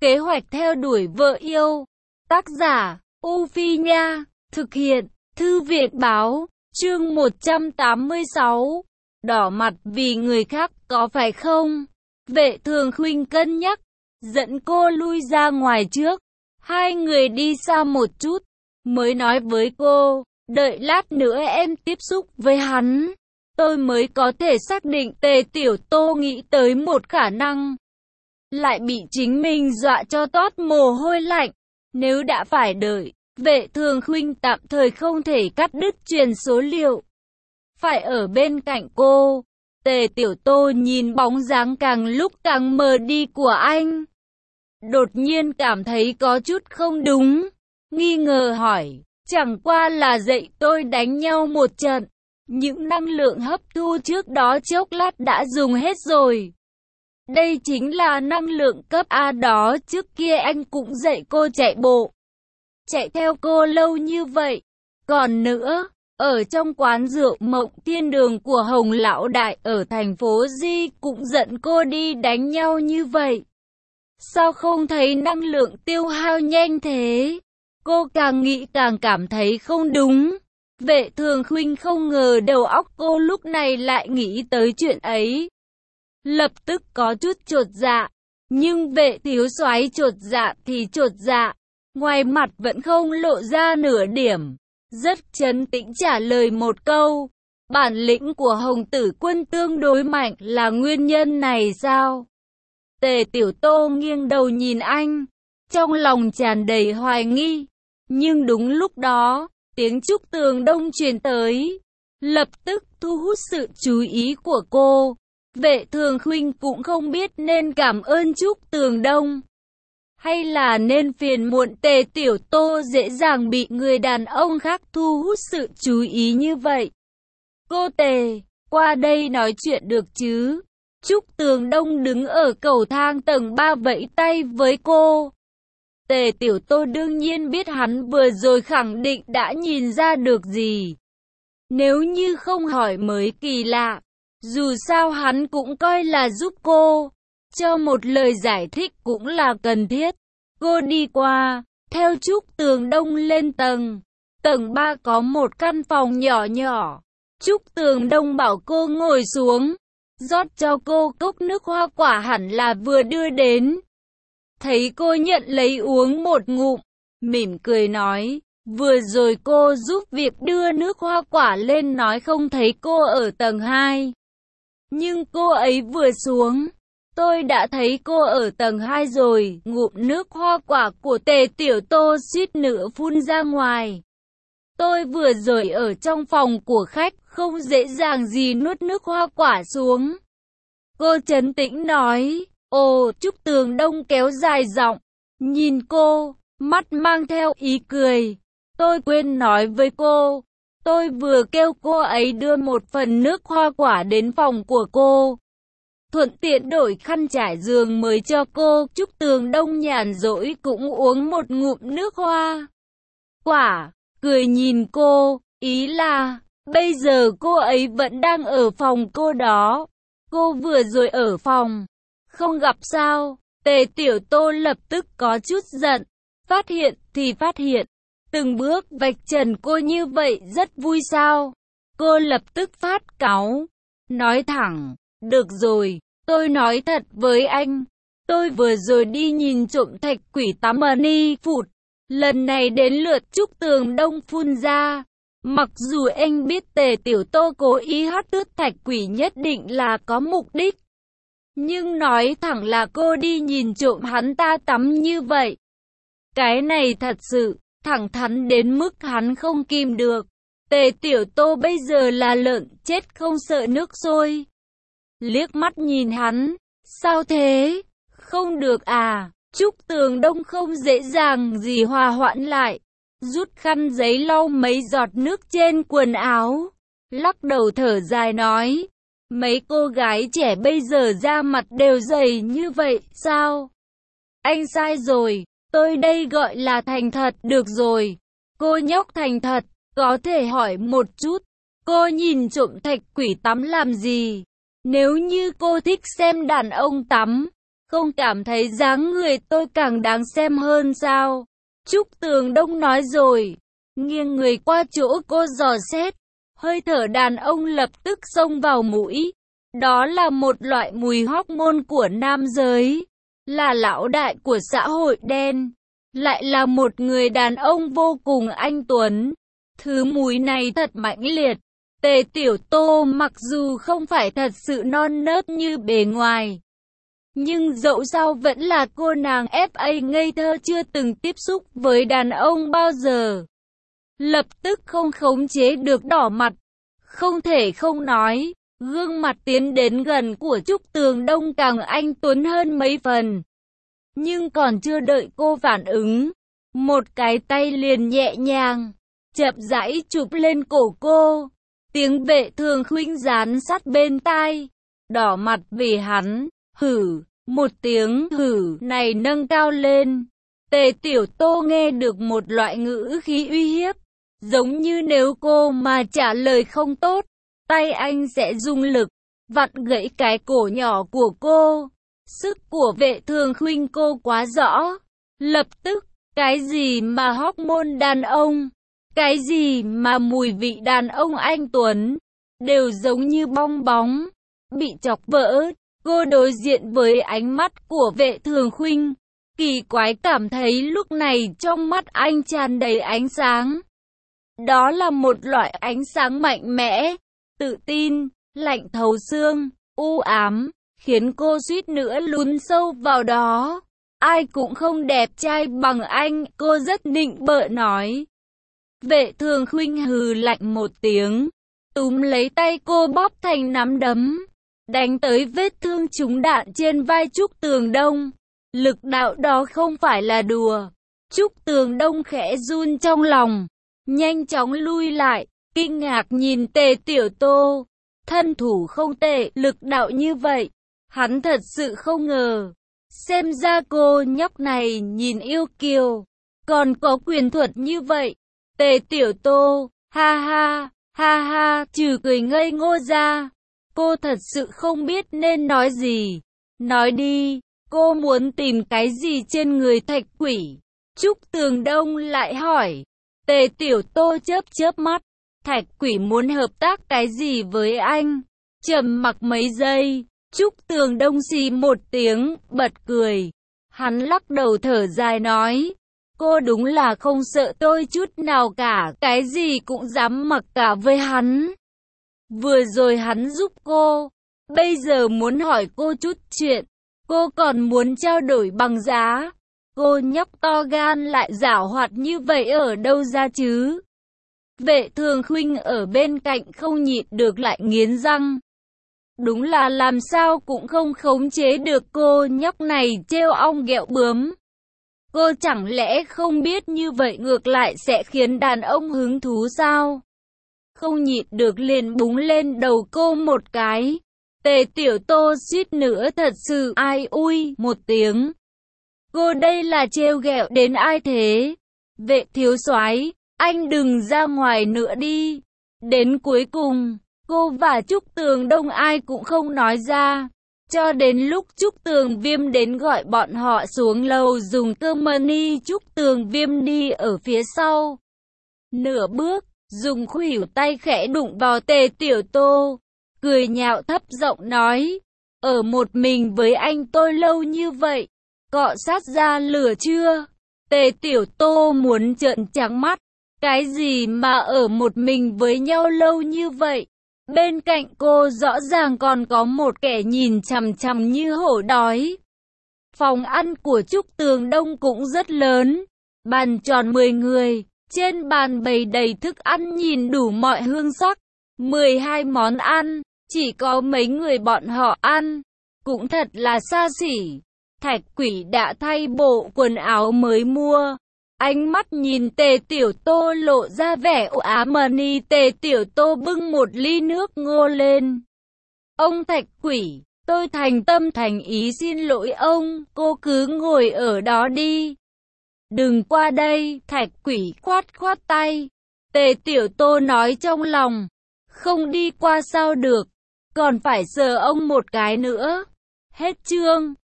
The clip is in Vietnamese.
Kế hoạch theo đuổi vợ yêu. Tác giả, U Phi Nha. Thực hiện, Thư viện Báo. Chương 186. Đỏ mặt vì người khác có phải không? Vệ Thường Khuynh cân nhắc, dẫn cô lui ra ngoài trước. Hai người đi xa một chút, mới nói với cô, đợi lát nữa em tiếp xúc với hắn. Tôi mới có thể xác định. Tề Tiểu Tô nghĩ tới một khả năng, lại bị chính mình dọa cho toát mồ hôi lạnh. Nếu đã phải đợi, Vệ Thường Khuynh tạm thời không thể cắt đứt truyền số liệu, phải ở bên cạnh cô. Tề Tiểu Tô nhìn bóng dáng càng lúc càng mờ đi của anh, đột nhiên cảm thấy có chút không đúng, nghi ngờ hỏi, chẳng qua là dạy tôi đánh nhau một trận, những năng lượng hấp thu trước đó chốc lát đã dùng hết rồi. Đây chính là năng lượng cấp A đó, trước kia anh cũng dạy cô chạy bộ, chạy theo cô lâu như vậy. Còn nữa, ở trong quán rượu Mộng Thiên Đường của Hồng Lão Đại ở thành phố Di cũng dẫn cô đi đánh nhau như vậy. Sao không thấy năng lượng tiêu hao nhanh thế? Cô càng nghĩ càng cảm thấy không đúng. Vệ Thường Khuynh không ngờ đầu óc cô lúc này lại nghĩ tới chuyện ấy, lập tức có chút chột dạ. Nhưng Vệ thiếu soái chột dạ thì chột dạ, ngoài mặt vẫn không lộ ra nửa điểm, rất trấn tĩnh trả lời một câu, bản lĩnh của Hồng Tử Quân tương đối mạnh là nguyên nhân này sao? Tề Tiểu Tô nghiêng đầu nhìn anh, trong lòng tràn đầy hoài nghi. Nhưng đúng lúc đó, tiếng Trúc Tường Đông truyền tới, lập tức thu hút sự chú ý của cô. Vệ Thường Khuynh cũng không biết nên cảm ơn Trúc Tường Đông, hay là nên phiền muộn Tề Tiểu Tô dễ dàng bị người đàn ông khác thu hút sự chú ý như vậy. Cô Tề, qua đây nói chuyện được chứ? Trúc Tường Đông đứng ở cầu thang tầng 3 vẫy tay với cô. Tề Tiểu Tô đương nhiên biết hắn vừa rồi khẳng định đã nhìn ra được gì. Nếu như không hỏi mới kỳ lạ. Dù sao hắn cũng coi là giúp cô, cho một lời giải thích cũng là cần thiết. Cô đi qua, theo Trúc Tường Đông lên tầng. Tầng 3 có một căn phòng nhỏ nhỏ. Trúc Tường Đông bảo cô ngồi xuống, rót cho cô cốc nước hoa quả hẳn là vừa đưa đến. Thấy cô nhận lấy uống một ngụm, mỉm cười nói, vừa rồi cô giúp việc đưa nước hoa quả lên nói không thấy cô ở tầng 2. Nhưng cô ấy vừa xuống, tôi đã thấy cô ở tầng 2 rồi. Ngụm nước hoa quả của Tề Tiểu Tô suýt nữa phun ra ngoài. Tôi vừa rồi ở trong phòng của khách, không dễ dàng gì nuốt nước hoa quả xuống. Cô trấn tĩnh nói. Ồ, Trúc Tường Đông kéo dài giọng, nhìn cô, mắt mang theo ý cười. Tôi quên nói với cô, tôi vừa kêu cô ấy đưa một phần nước hoa quả đến phòng của cô, thuận tiện đổi khăn trải giường mới cho cô. Trúc Tường Đông nhàn rỗi cũng uống một ngụm nước hoa quả, cười nhìn cô, ý là, bây giờ cô ấy vẫn đang ở phòng cô đó. Cô vừa rồi ở phòng, không gặp sao? Tề Tiểu Tô lập tức có chút giận, phát hiện thì phát hiện, từng bước vạch trần cô như vậy rất vui sao? Cô lập tức phát cáu, nói thẳng, được rồi, tôi nói thật với anh, tôi vừa rồi đi nhìn trộm thạch quỷ tắm ở Ni Phụt, lần này đến lượt Trúc Tường Đông phun ra. Mặc dù anh biết Tề Tiểu Tô cố ý hắt ướt thạch quỷ nhất định là có mục đích, nhưng nói thẳng là cô đi nhìn trộm hắn ta tắm như vậy, cái này thật sự thẳng thắn đến mức hắn không kìm được. Tề Tiểu Tô bây giờ là lợn chết không sợ nước sôi. Liếc mắt nhìn hắn, sao thế? Không được à? Trúc Tường Đông không dễ dàng gì hòa hoãn lại, rút khăn giấy lau mấy giọt nước trên quần áo, lắc đầu thở dài nói, mấy cô gái trẻ bây giờ da mặt đều dày như vậy sao? Anh sai rồi, tôi đây gọi là thành thật. Được rồi, cô nhóc thành thật, có thể hỏi một chút, cô nhìn trộm thạch quỷ tắm làm gì? Nếu như cô thích xem đàn ông tắm, Không cảm thấy dáng người tôi càng đáng xem hơn sao? Trúc Tường Đông nói rồi, nghiêng người qua chỗ cô dò xét. Hơi thở đàn ông lập tức xông vào mũi. Đó là một loại mùi hormone của nam giới, là lão đại của xã hội đen, lại là một người đàn ông vô cùng anh tuấn. Thứ mùi này thật mãnh liệt. Tề Tiểu Tô mặc dù không phải thật sự non nớt như bề ngoài, nhưng dẫu sao vẫn là cô nàng FA ngây thơ chưa từng tiếp xúc với đàn ông bao giờ. Lập tức không khống chế được đỏ mặt. Không thể không nói, gương mặt tiến đến gần của Trúc Tường Đông càng anh tuấn hơn mấy phần. Nhưng còn chưa đợi cô phản ứng, một cái tay liền nhẹ nhàng, chậm rãi chụp lên cổ cô. Tiếng Vệ Thường Khuynh dán sát bên tai, đỏ mặt vì hắn, hử, một tiếng hử này nâng cao lên. Tề Tiểu Tô nghe được một loại ngữ khí uy hiếp, giống như nếu cô mà trả lời không tốt, tay anh sẽ dùng lực, vặn gãy cái cổ nhỏ của cô. Sức của Vệ Thường Khuynh cô quá rõ. Lập tức, cái gì mà hormone đàn ông, cái gì mà mùi vị đàn ông anh tuấn, đều giống như bong bóng, bị chọc vỡ. Cô đối diện với ánh mắt của Vệ Thường Khuynh, kỳ quái cảm thấy lúc này trong mắt anh tràn đầy ánh sáng. Đó là một loại ánh sáng mạnh mẽ, tự tin, lạnh thấu xương, u ám, khiến cô suýt nữa lún sâu vào đó. Ai cũng không đẹp trai bằng anh, cô rất nịnh bợ nói. Vệ Thường Khuynh hừ lạnh một tiếng, túm lấy tay cô bóp thành nắm đấm, đánh tới vết thương trúng đạn trên vai Trúc Tường Đông. Lực đạo đó không phải là đùa. Trúc Tường Đông khẽ run trong lòng, nhanh chóng lui lại, kinh ngạc nhìn Tề Tiểu Tô. Thân thủ không tệ, lực đạo như vậy, hắn thật sự không ngờ. Xem ra cô nhóc này nhìn yêu kiều, còn có quyền thuật như vậy. Tề Tiểu Tô, ha ha, trừ cười ngây ngô ra, cô thật sự không biết nên nói gì. Nói đi, cô muốn tìm cái gì trên người Thạch Quỷ? Trúc Tường Đông lại hỏi. Tề Tiểu Tô chớp chớp mắt. Thạch Quỷ muốn hợp tác cái gì với anh? Trầm mặc mấy giây, Trúc Tường Đông xì một tiếng, bật cười. Hắn lắc đầu thở dài nói, cô đúng là không sợ tôi chút nào cả, cái gì cũng dám mặc cả với hắn. Vừa rồi hắn giúp cô, bây giờ muốn hỏi cô chút chuyện, cô còn muốn trao đổi bằng giá. Cô nhóc to gan lại giảo hoạt như vậy ở đâu ra chứ? Vệ Thường Khuynh ở bên cạnh không nhịn được lại nghiến răng. Đúng là làm sao cũng không khống chế được cô nhóc này trêu ong ghẹo bướm. Cô chẳng lẽ không biết như vậy ngược lại sẽ khiến đàn ông hứng thú sao? Không nhịn được liền búng lên đầu cô một cái. Tề Tiểu Tô suýt nữa thật sự ai ui một tiếng. Cô đây là trêu ghẹo đến ai thế? Vệ thiếu soái, anh đừng ra ngoài nữa đi. Đến cuối cùng, cô và Trúc Tường Đông ai cũng không nói ra. Cho đến lúc Trúc Tường Viêm đến gọi bọn họ xuống lầu dùng cơm mani, Trúc Tường Viêm đi ở phía sau. Nửa bước, dùng khuỷu tay khẽ đụng vào Tề Tiểu Tô, cười nhạo thấp giọng nói, ở một mình với anh tôi lâu như vậy, cọ sát ra lửa chưa? Tề Tiểu Tô muốn trợn trắng mắt, cái gì mà ở một mình với nhau lâu như vậy? Bên cạnh cô rõ ràng còn có một kẻ nhìn chằm chằm như hổ đói. Phòng ăn của Trúc Tường Đông cũng rất lớn, bàn tròn 10 người, trên bàn bày đầy thức ăn nhìn đủ mọi hương sắc, 12 món ăn, chỉ có mấy người bọn họ ăn, cũng thật là xa xỉ. Thạch Quỷ đã thay bộ quần áo mới mua, ánh mắt nhìn Tề Tiểu Tô lộ ra vẻ u ám mani. Tề Tiểu Tô bưng một ly nước ngô lên. Ông Thạch Quỷ, tôi thành tâm thành ý xin lỗi ông, cô cứ ngồi ở đó đi. Đừng qua đây, Thạch Quỷ khoát khoát tay. Tề Tiểu Tô nói trong lòng, không đi qua sao được, còn phải sờ ông một cái nữa. Hết chương.